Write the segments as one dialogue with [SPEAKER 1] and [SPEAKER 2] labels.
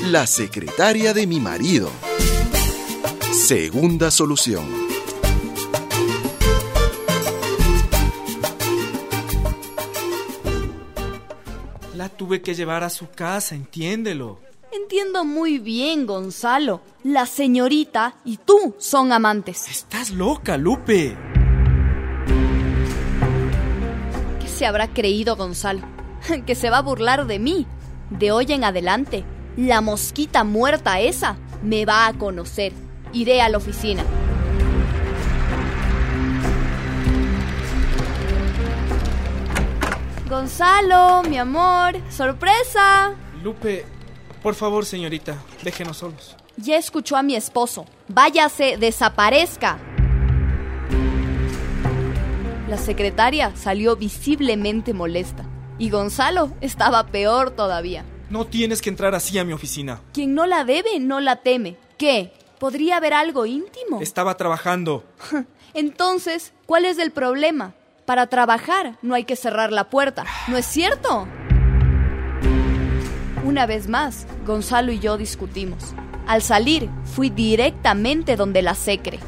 [SPEAKER 1] La secretaria de mi marido. Segunda solución.
[SPEAKER 2] La tuve que llevar a su casa, entiéndelo.
[SPEAKER 3] Entiendo muy bien, Gonzalo. La señorita y tú son amantes.
[SPEAKER 2] Estás loca, Lupe.
[SPEAKER 3] ¿Qué se habrá creído Gonzalo? ¿Que se va a burlar de mí? De hoy en adelante, la mosquita muerta esa me va a conocer. Iré a la oficina. Gonzalo, mi amor, ¡sorpresa!
[SPEAKER 2] Lupe, por favor, señorita, déjenos solos.
[SPEAKER 3] Ya escuchó a mi esposo. Váyase, desaparezca. La secretaria salió visiblemente molesta. Y Gonzalo estaba peor todavía.
[SPEAKER 2] No tienes que entrar así a mi oficina.
[SPEAKER 3] Quien no la debe, no la teme. ¿Qué? ¿Podría haber algo íntimo?
[SPEAKER 2] Estaba trabajando.
[SPEAKER 3] Entonces, ¿cuál es el problema? Para trabajar no hay que cerrar la puerta, ¿no es cierto? Una vez más, Gonzalo y yo discutimos. Al salir, fui directamente donde la secre.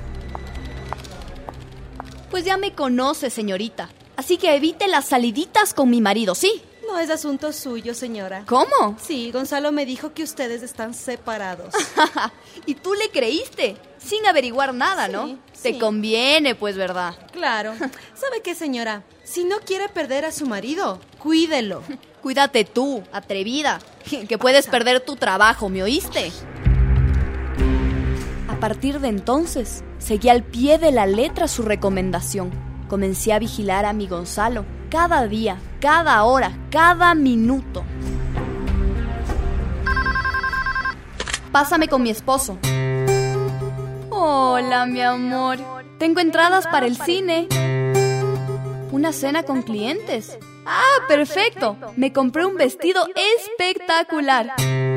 [SPEAKER 3] Pues ya me conoce, señorita. Así que evite las saliditas con mi marido, ¿sí?
[SPEAKER 4] No es asunto suyo, señora.
[SPEAKER 3] ¿Cómo?
[SPEAKER 4] Sí, Gonzalo me dijo que ustedes están separados.
[SPEAKER 3] ¿Y tú le creíste? Sin averiguar nada,
[SPEAKER 4] Sí,
[SPEAKER 3] ¿no?
[SPEAKER 4] sí.
[SPEAKER 3] Te conviene, pues, ¿verdad?
[SPEAKER 4] Claro. ¿Sabe qué, señora? Si no quiere perder a su marido, cuídelo.
[SPEAKER 3] Cuídate tú, atrevida, que puedes perder tu trabajo, ¿me oíste? A partir de entonces, seguí al pie de la letra su recomendación. Comencé a vigilar a mi Gonzalo cada día, cada hora, cada minuto. Pásame con mi esposo. Hola, mi amor. Tengo entradas para el cine. ¿Una cena con clientes? ¡Ah, perfecto! Me compré un vestido espectacular.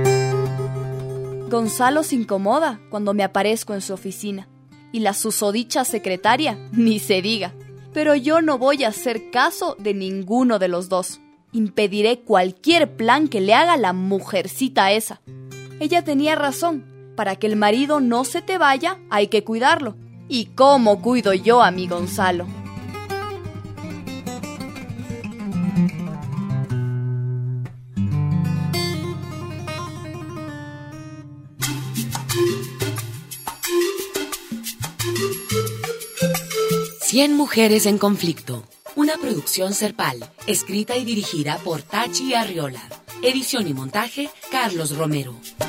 [SPEAKER 3] Gonzalo se incomoda cuando me aparezco en su oficina. Y la susodicha secretaria, ni se diga. Pero yo no voy a hacer caso de ninguno de los dos. Impediré cualquier plan que le haga la mujercita esa. Ella tenía razón. Para que el marido no se te vaya, hay que cuidarlo. ¿Y cómo cuido yo a mi Gonzalo?
[SPEAKER 5] Cien mujeres en conflicto. Una producción Serpal, escrita y dirigida por Tachi Arriola. Edición y montaje, Carlos Romero.